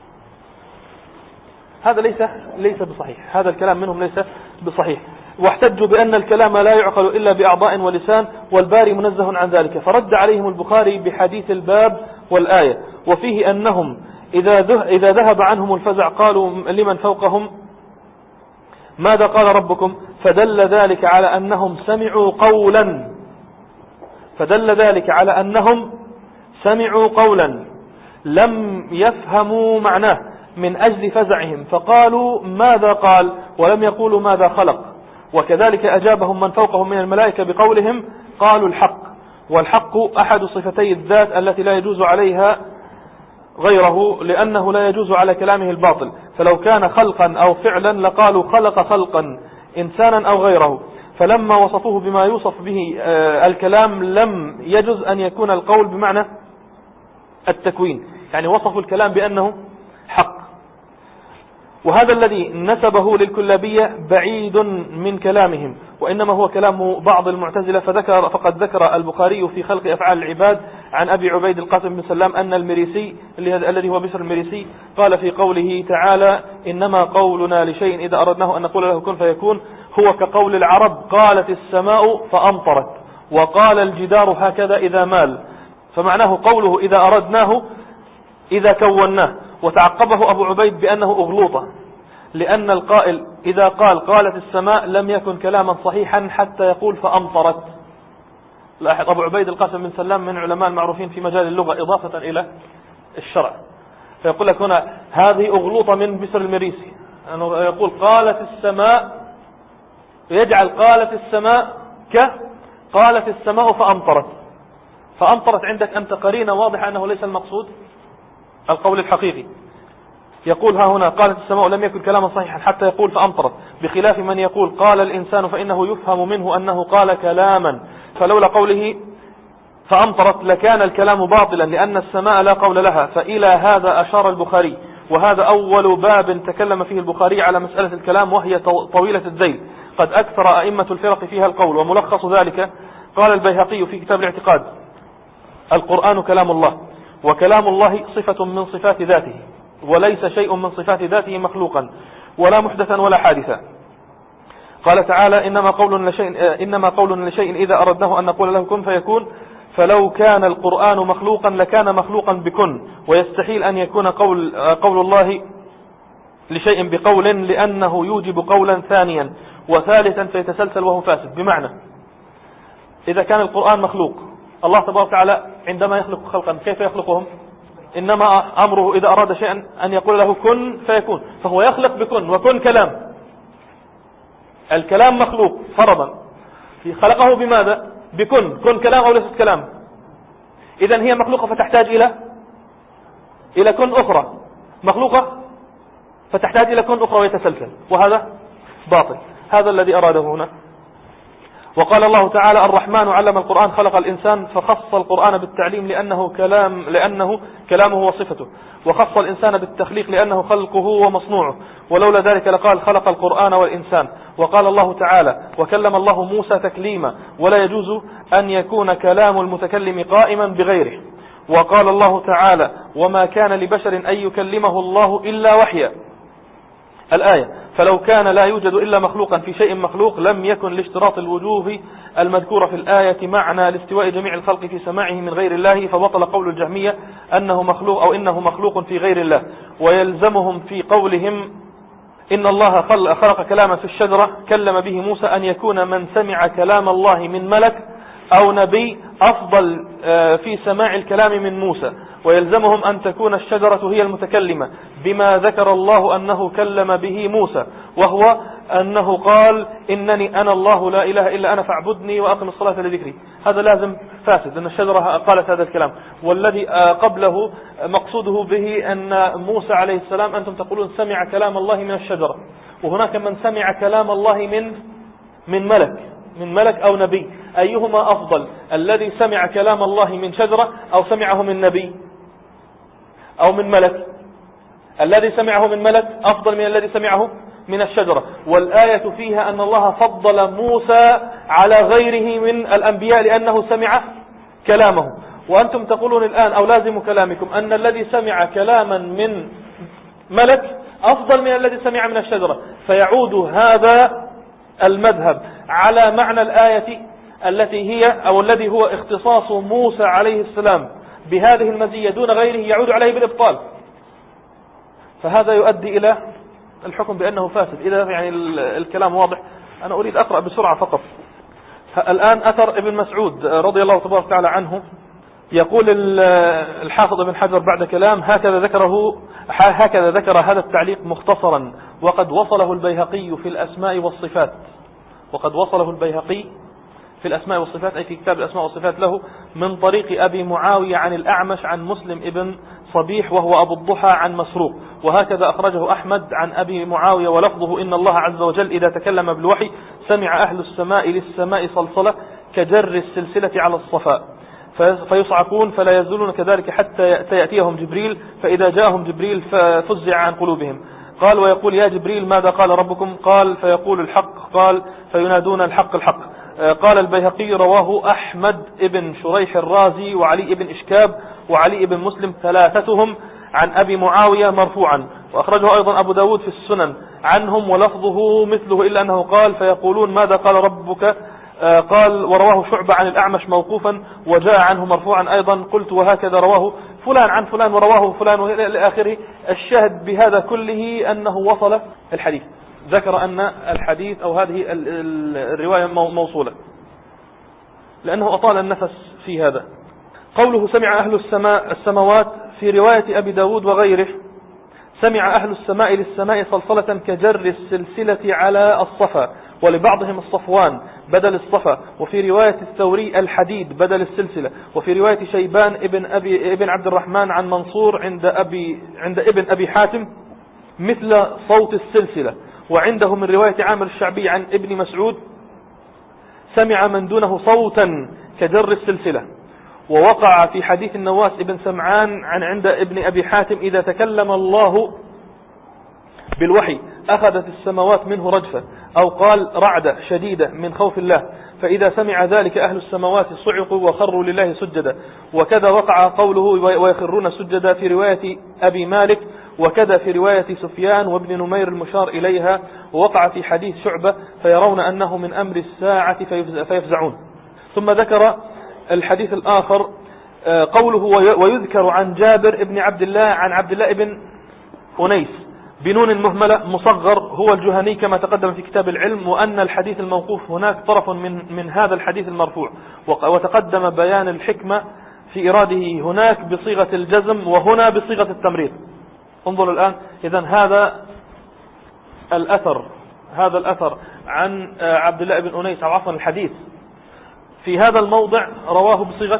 هذا ليس ليس بصحيح. هذا الكلام منهم ليس بصحيح. واحتجوا بأن الكلام لا يعقل إلا بأعضاء ولسان والباري منزه عن ذلك. فرد عليهم البخاري بحديث الباب والآية، وفيه أنهم إذا إذا ذهب عنهم الفزع قالوا لمن فوقهم ماذا قال ربكم؟ فدل ذلك على أنهم سمعوا قولا فدل ذلك على أنهم سمعوا قولا لم يفهموا معناه من أجل فزعهم، فقالوا ماذا قال ولم يقولوا ماذا خلق. وكذلك أجابهم من فوقهم من الملائكة بقولهم قالوا الحق. والحق أحد صفتي الذات التي لا يجوز عليها غيره، لأنه لا يجوز على كلامه الباطل. فلو كان خلقا أو فعلا لقالوا خلق خلقا إنسانا أو غيره. فلما وصفوه بما يوصف به الكلام لم يجوز أن يكون القول بمعنى التكوين، يعني وصفوا الكلام بأنه حق. وهذا الذي نسبه للكلابية بعيد من كلامهم، وإنما هو كلام بعض المعتزلة. فذكر فقد ذكر البخاري في خلق أفعال العباد عن أبي عبيد القاسم بن سلام أن المريسي الذي هو بشر المريسي قال في قوله تعالى إنما قولنا لشيء إذا أردناه أن نقول له كن فيكون هو كقول العرب قالت السماء فأمطرت وقال الجدار هكذا إذا مال. فمعناه قوله إذا أردناه إذا كوناه. وتعقبه أبو عبيد بأنه أغلوطة، لأن القائل إذا قال قالت السماء لم يكن كلاما صحيحا حتى يقول فأمطرت. لاحظ أبو عبيد القاسم بن سلام من علماء المعروفين في مجال اللغة إضافة إلى الشرع، فيقول لك هنا هذه أغلوطة من بسر المريسي أنه يقول قالت السماء، يجعل قالت السماء ك قالت السماء فأمطرت. فأمطرت عندك أنت قرينة واضحة أنه ليس المقصود القول الحقيقي. يقول ها هنا قالت السماء لم يكن كلاما صحيحا حتى يقول فأمطرت، بخلاف من يقول قال الإنسان فإنه يفهم منه أنه قال كلاما، فلولا قوله فأمطرت لكان الكلام باطلا لأن السماء لا قول لها. فإلى هذا أشار البخاري، وهذا أول باب تكلم فيه البخاري على مسألة الكلام وهي طويلة الذيل، قد أكثر أئمة الفرق فيها القول. وملخص ذلك قال البيهقي في كتاب الاعتقاد القرآن كلام الله، وكلام الله صفة من صفات ذاته، وليس شيء من صفات ذاته مخلوقا ولا محدثا ولا حادثا. قال تعالى إنما قولنا لشيء, إنما قولنا لشيء إذا أردناه أن نقول له كن فيكون. فلو كان القرآن مخلوقا لكان مخلوقا بكن، ويستحيل أن يكون قول, قول الله لشيء بقول لأنه يوجب قولا ثانيا وثالثا فيتسلسل وهو فاسد. بمعنى إذا كان القرآن مخلوق، الله تبارك وتعالى عندما يخلق خلقا كيف يخلقهم؟ إنما أمره إذا أراد شيئا أن يقول له كن فيكون، فهو يخلق بكن، وكن كلام. الكلام مخلوق فرضا، خلقه بماذا؟ بكن. كن كلام أو ليست كلام؟ إذن هي مخلوقة فتحتاج إلى إلى كن أخرى، مخلوقة فتحتاج إلى كن أخرى ويتسلسل، وهذا باطل. هذا الذي أراده هنا. وقال الله تعالى الرحمن علم القرآن خلق الإنسان، فخص القرآن بالتعليم لأنه كلام لأنه كلامه وصفته، وخص الإنسان بالتخليق لأنه خلقه ومصنوعه، ولولا ذلك لقال خلق القرآن والإنسان. وقال الله تعالى وكلم الله موسى تكليما، ولا يجوز أن يكون كلام المتكلم قائما بغيره. وقال الله تعالى وما كان لبشر أن يكلمه الله إلا وحيا الآية. فلو كان لا يوجد إلا مخلوقا في شيء مخلوق لم يكن لاشتراط الوجوه المذكورة في الآية معنى لاستواء جميع الخلق في سماعه من غير الله، فبطل قول الجهمية أنه مخلوق أو إنه مخلوق في غير الله. ويلزمهم في قولهم إن الله خلق كلاما في الشجرة كلم به موسى أن يكون من سمع كلام الله من ملك أو نبي أفضل في سماع الكلام من موسى. ويلزمهم أن تكون الشجرة هي المتكلمة بما ذكر الله أنه كلم به موسى، وهو أنه قال إنني أنا الله لا إله إلا أنا فاعبدني وأقم الصلاة لذكري. هذا لازم فاسد أن الشجرة قالت هذا الكلام. والذي قبله مقصوده به أن موسى عليه السلام أنتم تقولون سمع كلام الله من الشجرة، وهناك من سمع كلام الله من من ملك من ملك أو نبي. أيهما أفضل، الذي سمع كلام الله من شجرة أو سمعه من نبي أو من ملك؟ الذي سمعه من ملك أفضل من الذي سمعه من الشجرة. والآية فيها أن الله فضل موسى على غيره من الأنبياء لأنه سمع كلامه. وأنتم تقولون الآن أو لازم كلامكم أن الذي سمع كلاما من ملك أفضل من الذي سمع من الشجرة. فيعود هذا المذهب على معنى الآية التي هي أو الذي هو اختصاص موسى عليه السلام بهذه المزية دون غيره، يعود عليه بالإبطال. فهذا يؤدي إلى الحكم بأنه فاسد. إذا يعني الكلام واضح، أنا أريد أقرأ بسرعة فقط. الآن أثر ابن مسعود رضي الله تبارك وتعالى عنه، يقول الحافظ ابن حجر بعد كلام هكذا ذكره هكذا ذكر هذا التعليق مختصرا، وقد وصله البيهقي في الأسماء والصفات وقد وصله البيهقي في الأسماء والصفات أي في كتاب الأسماء والصفات له من طريق أبي معاوية عن الأعمش عن مسلم ابن صبيح وهو أبو الضحى عن مسروق. وهكذا أخرجه أحمد عن أبي معاوية ولفظه إن الله عز وجل إذا تكلم بالوحي سمع أهل السماء للسماء صلصلة كجر السلسلة على الصفاء فيصعقون فلا يزولون كذلك حتى يأتيهم جبريل، فإذا جاءهم جبريل ففزع عن قلوبهم. قال ويقول يا جبريل ماذا قال ربكم؟ قال فيقول الحق قال فينادون الحق الحق. قال البيهقي رواه أحمد ابن شريح الرازي وعلي ابن إشكاب وعلي ابن مسلم ثلاثتهم عن أبي معاوية مرفوعا، وأخرجه أيضا أبو داود في السنن عنهم ولفظه مثله إلا أنه قال فيقولون ماذا قال ربك، قال ورواه شعبة عن الأعمش موقوفا وجاء عنه مرفوعا أيضا. قلت وهكذا رواه فلان عن فلان ورواه فلان إلى آخره. الشاهد بهذا كله أنه وصل الحديث، ذكر أن الحديث أو هذه الرواية موصولة لأنه أطال النفس في هذا. قوله سمع أهل السماء السماوات في رواية أبي داود وغيره سمع أهل السماء للسماء صلصلة كجر السلسلة على الصفا، ولبعضهم الصفوان بدل الصفا، وفي رواية الثوري الحديد بدل السلسلة، وفي رواية شيبان ابن أبي ابن عبد الرحمن عن منصور عند أبي عند ابن أبي حاتم مثل صوت السلسلة، وعنده من رواية عامر الشعبي عن ابن مسعود سمع من دونه صوتا كجر السلسلة. ووقع في حديث النواس ابن سمعان عن عند ابن أبي حاتم إذا تكلم الله بالوحي أخذت السماوات منه رجفة، أو قال رعدة شديدة من خوف الله، فإذا سمع ذلك أهل السماوات صعقوا وخروا لله سجدا. وكذا وقع قوله ويخرون سجدا في رواية أبي مالك، وكذا في رواية سفيان وابن نمير المشار إليها. ووقع في حديث شعبة فيرون أنه من أمر الساعة فيفزعون. ثم ذكر الحديث الآخر قوله ويذكر عن جابر ابن عبد الله عن عبد الله ابن أنيس بنون المهملة مصغر هو الجهني كما تقدم في كتاب العلم، وأن الحديث الموقوف هناك طرف من من هذا الحديث المرفوع، وتقدم بيان الحكمة في إراده هناك بصيغة الجزم وهنا بصيغة التمريض. انظروا الآن، إذن هذا الأثر هذا الأثر عن عبد الله بن أنيس أو عفوا الحديث في هذا الموضع رواه بصيغة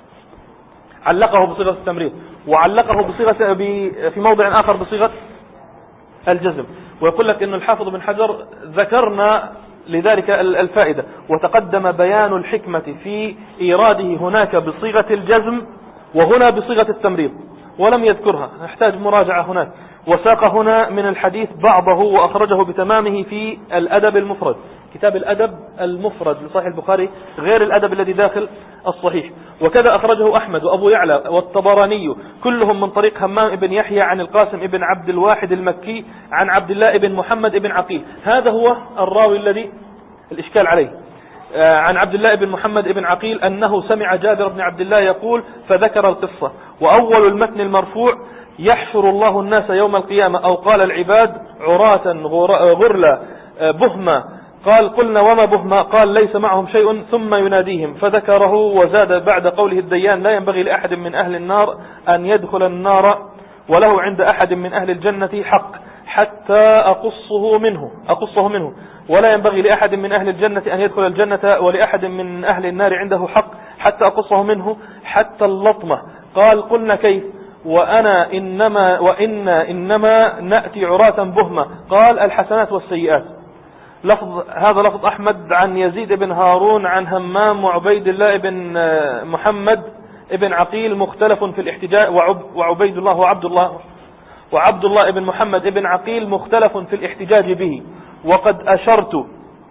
علقه بصيغة التمريض، وعلقه بصيغة في موضع آخر بصيغة الجزم. ويقول لك إن الحافظ بن حجر ذكرنا لذلك الفائدة، وتقدم بيان الحكمة في إيراده هناك بصيغة الجزم وهنا بصيغة التمريض ولم يذكرها، نحتاج مراجعة هناك. وساق هنا من الحديث بعضه وأخرجه بتمامه في الأدب المفرد، كتاب الأدب المفرد لصحيح البخاري غير الأدب الذي داخل الصحيح. وكذا أخرجه أحمد وأبو يعلى والطبراني كلهم من طريق همام بن يحيى عن القاسم بن عبد الواحد المكي عن عبد الله بن محمد بن عقيل. هذا هو الراوي الذي الإشكال عليه، عن عبد الله بن محمد بن عقيل أنه سمع جابر بن عبد الله يقول فذكر القصة. وأول المتن المرفوع يحشر الله الناس يوم القيامة، أو قال العباد عراة غرلا بهما، قال قلنا وما بهما، قال ليس معهم شيء، ثم يناديهم، فذكره وزاد بعد قوله الديان لا ينبغي لأحد من أهل النار أن يدخل النار وله عند أحد من أهل الجنة حق حتى أقصه منه أقصه منه ولا ينبغي لأحد من أهل الجنة أن يدخل الجنة ولأحد من أهل النار عنده حق حتى أقصه منه حتى اللطمة. قال قلنا كيف، وأنا إنما وإنا إنما نأتي عراة بهمة، قال الحسنات والسيئات. لفظ هذا لفظ أحمد عن يزيد بن هارون عن همام وعبيد الله بن محمد ابن عقيل مختلف في الاحتجاج، وعبيد الله وعبد الله وعبد الله ابن محمد ابن عقيل مختلف في الاحتجاج به. وقد أشرت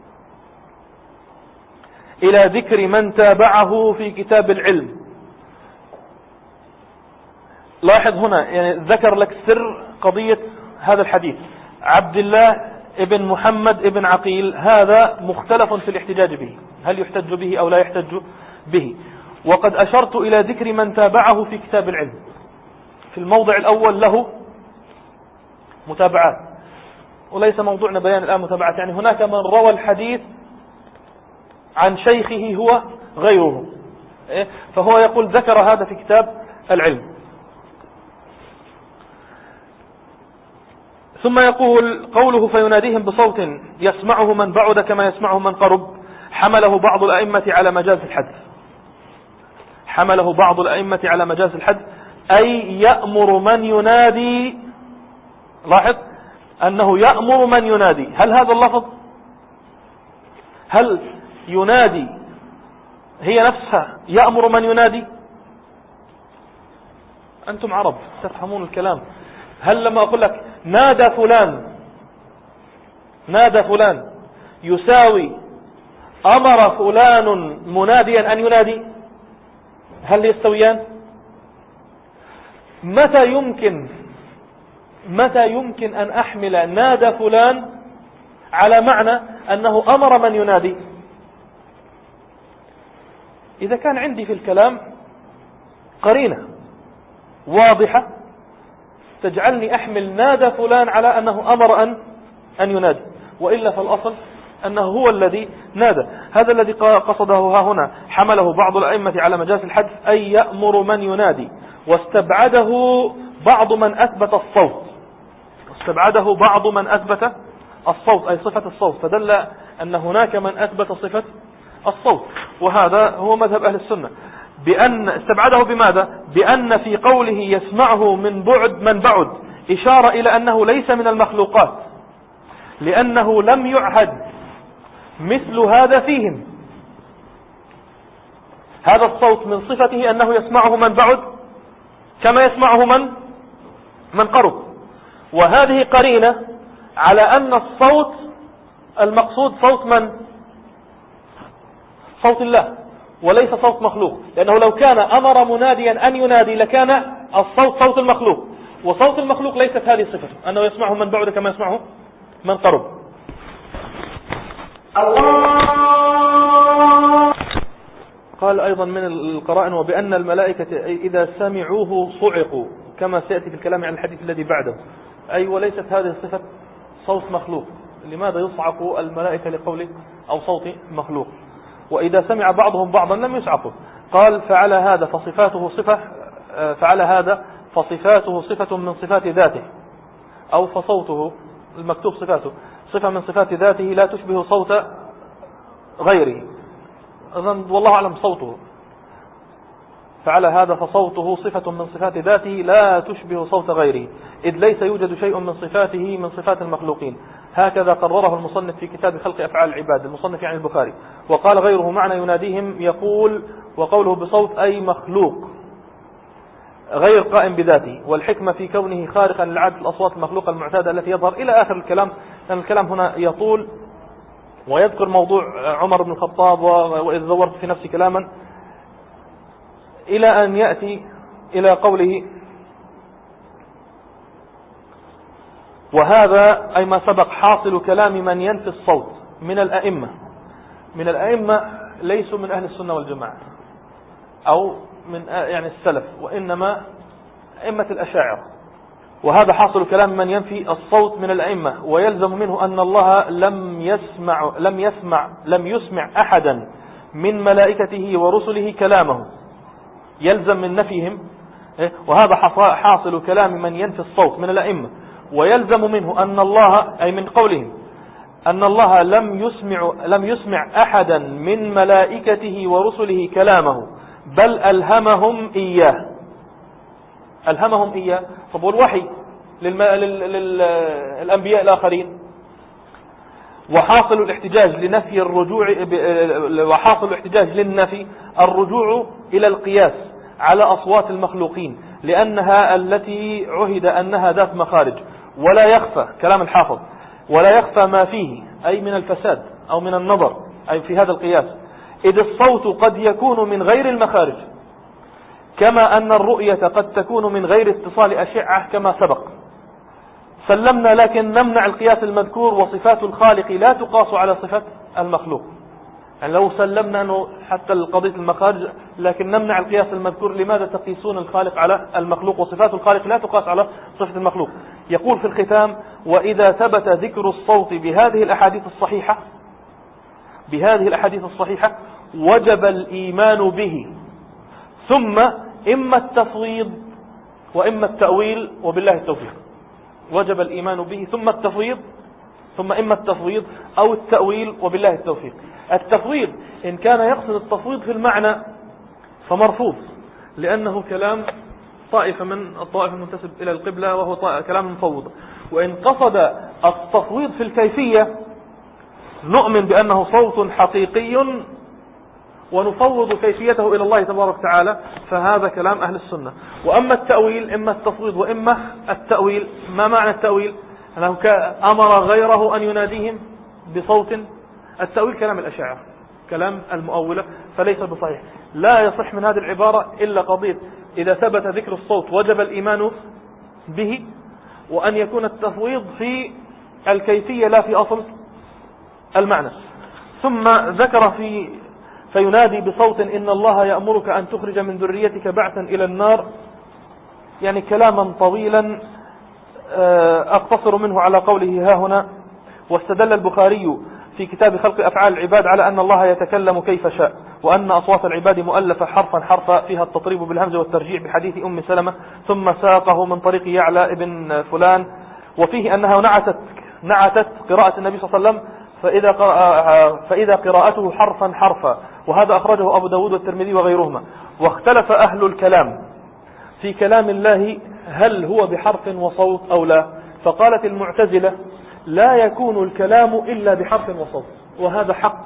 إلى ذكر من تابعه في كتاب العلم. لاحظ هنا يعني ذكر لك سر قضية هذا الحديث، عبد الله ابن محمد ابن عقيل هذا مختلف في الاحتجاج به، هل يحتج به أو لا يحتج به. وقد أشرت إلى ذكر من تابعه في كتاب العلم. في الموضع الأول له متابعات، وليس موضوعنا بيان الآن متابعات، يعني هناك من روى الحديث عن شيخه هو غيره، فهو يقول ذكر هذا في كتاب العلم. ثم يقول قوله فيناديهم بصوت يسمعه من بعد كما يسمعه من قرب، حمله بعض الأئمة على مجاز الحذف حمله بعض الأئمة على مجاز الحذف أي يأمر من ينادي. لاحظ أنه يأمر من ينادي. هل هذا اللفظ هل ينادي هي نفسها يأمر من ينادي؟ أنتم عرب تفهمون الكلام. هل لما أقول لك نادى فلان نادى فلان يساوي أمر فلان مناديا أن ينادي؟ هل يستويان؟ متى يمكن متى يمكن أن أحمل نادى فلان على معنى أنه أمر من ينادي؟ إذا كان عندي في الكلام قرينة واضحة تجعلني أحمل نادى فلان على أنه أمر أن أن ينادي، وإلا فالأصل أنه هو الذي نادى. هذا الذي قصده ها هنا، حمله بعض الأئمة على مجاز الحذف أي يأمر من ينادي، واستبعده بعض من أثبت الصوت استبعده بعض من أثبت الصوت أي صفة الصوت، فدل أن هناك من أثبت صفة الصوت، وهذا هو مذهب أهل السنة. بأن استبعده بماذا؟ بأن في قوله يسمعه من بعد من بعد إشارة إلى أنه ليس من المخلوقات، لأنه لم يعهد مثل هذا فيهم. هذا الصوت من صفته أنه يسمعه من بعد كما يسمعه من من قرب، وهذه قرينة على أن الصوت المقصود صوت من؟ صوت الله وليس صوت مخلوق، لأنه لو كان أمر مناديا أن ينادي لكان الصوت صوت المخلوق، وصوت المخلوق ليست هذه صفته أنه يسمعه من بعد كما يسمعه من قرب. قال أيضا من القرائن وبأن الملائكة إذا سمعوه صعقوا، كما سيأتي في الكلام عن الحديث الذي بعده، أي وليست هذه الصفة صوت مخلوق. لماذا يصعق الملائكة لقوله أو صوت مخلوق؟ وإذا سمع بعضهم بعضا لم يصعقوا. قال فعلى هذا فصفاته صفة فعلى هذا فصفاته صفة من صفات ذاته، أو فصوته المكتوب صفاته صفة من صفات ذاته لا تشبه صوت غيره. أظن والله أعلم صوته. فعلى هذا فصوته صفة من صفات ذاته لا تشبه صوت غيره، إذ ليس يوجد شيء من صفاته من صفات المخلوقين. هكذا قرره المصنف في كتاب خلق أفعال العباد، المصنف يعني البخاري. وقال غيره معنى يناديهم يقول، وقوله بصوت أي مخلوق غير قائم بذاته، والحكمة في كونه خارقا للعادة الأصوات المخلوقة المعتادة التي يظهر إلى آخر الكلام، لأن الكلام هنا يطول. ويذكر موضوع عمر بن الخطاب وإذ دورت في نفسي كلاما إلى أن يأتي إلى قوله وهذا أي ما سبق حاصل كلام من ينفي الصوت من الأئمة من الأئمة ليسوا من أهل السنة والجماعة أو من يعني السلف، وإنما أئمة الأشاعرة. وهذا حاصل كلام من ينفي الصوت من الأئمة، ويلزم منه أن الله لم يسمع لم يسمع لم يسمع أحدا من ملائكته ورسله كلامه، يلزم من نفيهم. وهذا حاصل كلام من ينفي الصوت من الأئمة، ويلزم منه أن الله أي من قولهم أن الله لم يسمع لم يسمع أحدا من ملائكته ورسله كلامه، بل ألهمهم إياه ألهمهم إياه طب والوحي للأنبياء الآخرين؟ وحاصل الاحتجاج لنفي الرجوع وحاصل الاحتجاج للنفي الرجوع إلى القياس على أصوات المخلوقين، لأنها التي عهد أنها ذات مخارج، ولا يخفى كلام الحافظ ولا يخفى ما فيه أي من الفساد أو من النظر أي في هذا القياس، إذ الصوت قد يكون من غير المخارج، كما أن الرؤية قد تكون من غير اتصال أشعة كما سبق. سلمنا لكن نمنع القياس المذكور، وصفات الخالق لا تقاس على صفة المخلوق. يعني لو سلمنا أنه حتى القضية المخارج لكن نمنع القياس المذكور، لماذا تقيسون الخالق على المخلوق وصفات الخالق لا تقاس على صفة المخلوق؟ يقول في الختام وإذا ثبت ذكر الصوت بهذه الأحاديث الصحيحة بهذه الأحاديث الصحيحة وجب الإيمان به، ثم إما التفويض وإما التأويل وبالله التوفيق. وجب الإيمان به ثم التفويض ثم إما التفويض أو التأويل وبالله التوفيق. التفويض إن كان يقصد التفويض في المعنى فمرفوض، لأنه كلام طائفة من الطائفة المنتسب إلى القبلة وهو كلام مفوض. وإن قصد التفويض في الكيفية نؤمن بأنه صوت حقيقي ونفوض كيفيته إلى الله تبارك وتعالى، فهذا كلام أهل السنة. وأما التأويل إما التفويض وإما التأويل. ما معنى التأويل؟ أنه أمر غيره أن يناديهم بصوت التأويل كلام الأشاعرة، كلام المؤولة، فليس بصحيح. لا يصح من هذه العبارة إلا قضية إذا ثبت ذكر الصوت وجب الإيمان به، وأن يكون التفويض في الكيفية لا في أصل المعنى. ثم ذكر في فينادي بصوت إن الله يأمرك أن تخرج من ذريتك بعثا إلى النار، يعني كلاما طويلا أقتصر منه على قوله ها هنا. واستدل البخاري في كتاب خلق أفعال العباد على أن الله يتكلم كيف شاء، وأن أصوات العباد مؤلفة حرفا حرفا فيها التطريب بالهمزة والترجيع بحديث أم سلمة، ثم ساقه من طريق يعلى ابن فلان، وفيه أنها نعتت نعتت قراءة النبي صلى الله عليه وسلم فإذا, فإذا قراءته حرفا حرفا، وهذا أخرجه أبو داود والترمذي وغيرهما. واختلف أهل الكلام في كلام الله هل هو بحرف وصوت أو لا، فقالت المعتزلة لا يكون الكلام إلا بحرف وصوت، وهذا حق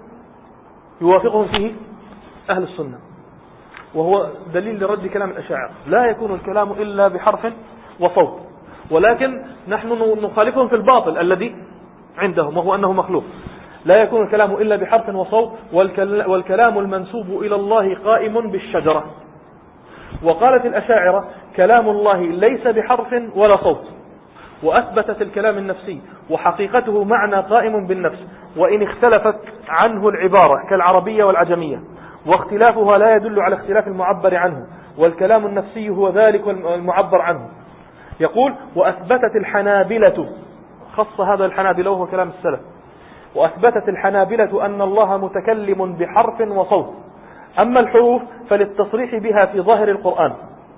يوافقهم فيه أهل السنة، وهو دليل لرد كلام الأشاعرة، لا يكون الكلام إلا بحرف وصوت. ولكن نحن نخالفهم في الباطل الذي عندهم، وهو أنه مخلوق. لا يكون الكلام إلا بحرف وصوت، والكلام المنسوب إلى الله قائم بالشجرة. وقالت الأشاعرة كلام الله ليس بحرف ولا صوت، وأثبتت الكلام النفسي وحقيقته معنى قائم بالنفس، وإن اختلفت عنه العبارة كالعربية والعجمية، واختلافها لا يدل على اختلاف المعبر عنه، والكلام النفسي هو ذلك المعبر عنه. يقول وأثبتت الحنابلة، خص هذا الحنابلة وهو كلام السلف، وأثبتت الحنابلة أن الله متكلم بحرف وصوت، أما الحروف فللتصريح بها في ظاهر القرآن،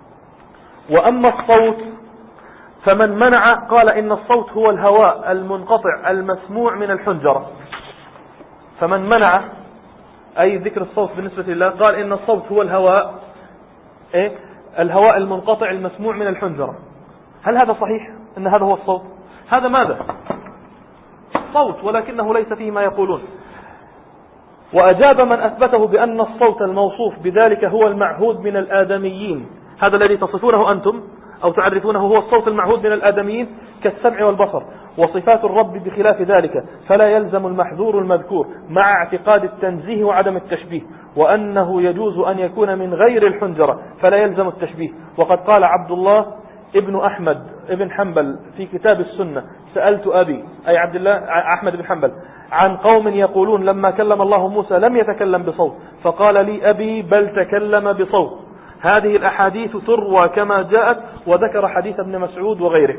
وأما الصوت فمن منع قال إن الصوت هو الهواء المنقطع المسموع من الحنجرة. فمن منع أي ذكر الصوت بالنسبة لله قال إن الصوت هو الهواء إيه؟ الهواء المنقطع المسموع من الحنجرة. هل هذا صحيح أن هذا هو الصوت؟ هذا ماذا؟ صوت، ولكنه ليس فيه ما يقولون. وأجاب من أثبته بأن الصوت الموصوف بذلك هو المعهود من الآدميين، هذا الذي تصفونه أنتم أو تعرفونه هو الصوت المعهود من الآدميين كالسمع والبصر، وصفات الرب بخلاف ذلك، فلا يلزم المحذور المذكور مع اعتقاد التنزيه وعدم التشبيه، وأنه يجوز أن يكون من غير الحنجرة فلا يلزم التشبيه. وقد قال عبد الله ابن أحمد ابن حنبل في كتاب السنة سألت أبي أي عبد الله أحمد بن حنبل عن قوم يقولون لما كلم الله موسى لم يتكلم بصوت، فقال لي أبي بل تكلم بصوت. هذه الأحاديث تروى كما جاءت، وذكر حديث ابن مسعود وغيره.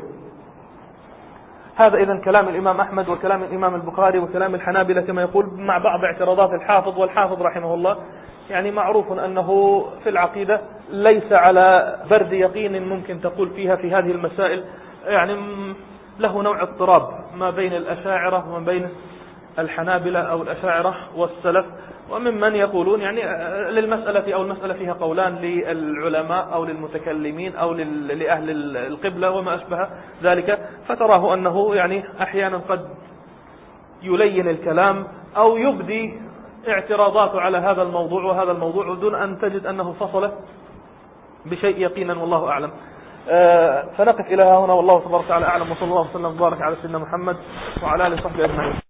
هذا إذن كلام الإمام أحمد وكلام الإمام البخاري وكلام الحنابلة كما يقول، مع بعض اعتراضات الحافظ، والحافظ رحمه الله يعني معروف أنه في العقيدة ليس على برد يقين ممكن تقول فيها في هذه المسائل، يعني له نوع اضطراب ما بين الأشاعرة وما بين الحنابلة أو الأشاعرة والسلف، وممن يقولون يعني للمسألة أو المسألة فيها قولان للعلماء أو للمتكلمين أو لأهل القبلة وما أشبه ذلك، فتراه أنه يعني أحيانا قد يلين الكلام أو يبدي اعتراضاته على هذا الموضوع وهذا الموضوع دون أن تجد أنه فصل بشيء يقينا، والله أعلم. فنقف إلى هنا، والله تبارك وتعالى أعلم، وصلى الله وسلم وبارك على سيدنا محمد وعلى آله وصحبه أجمعين.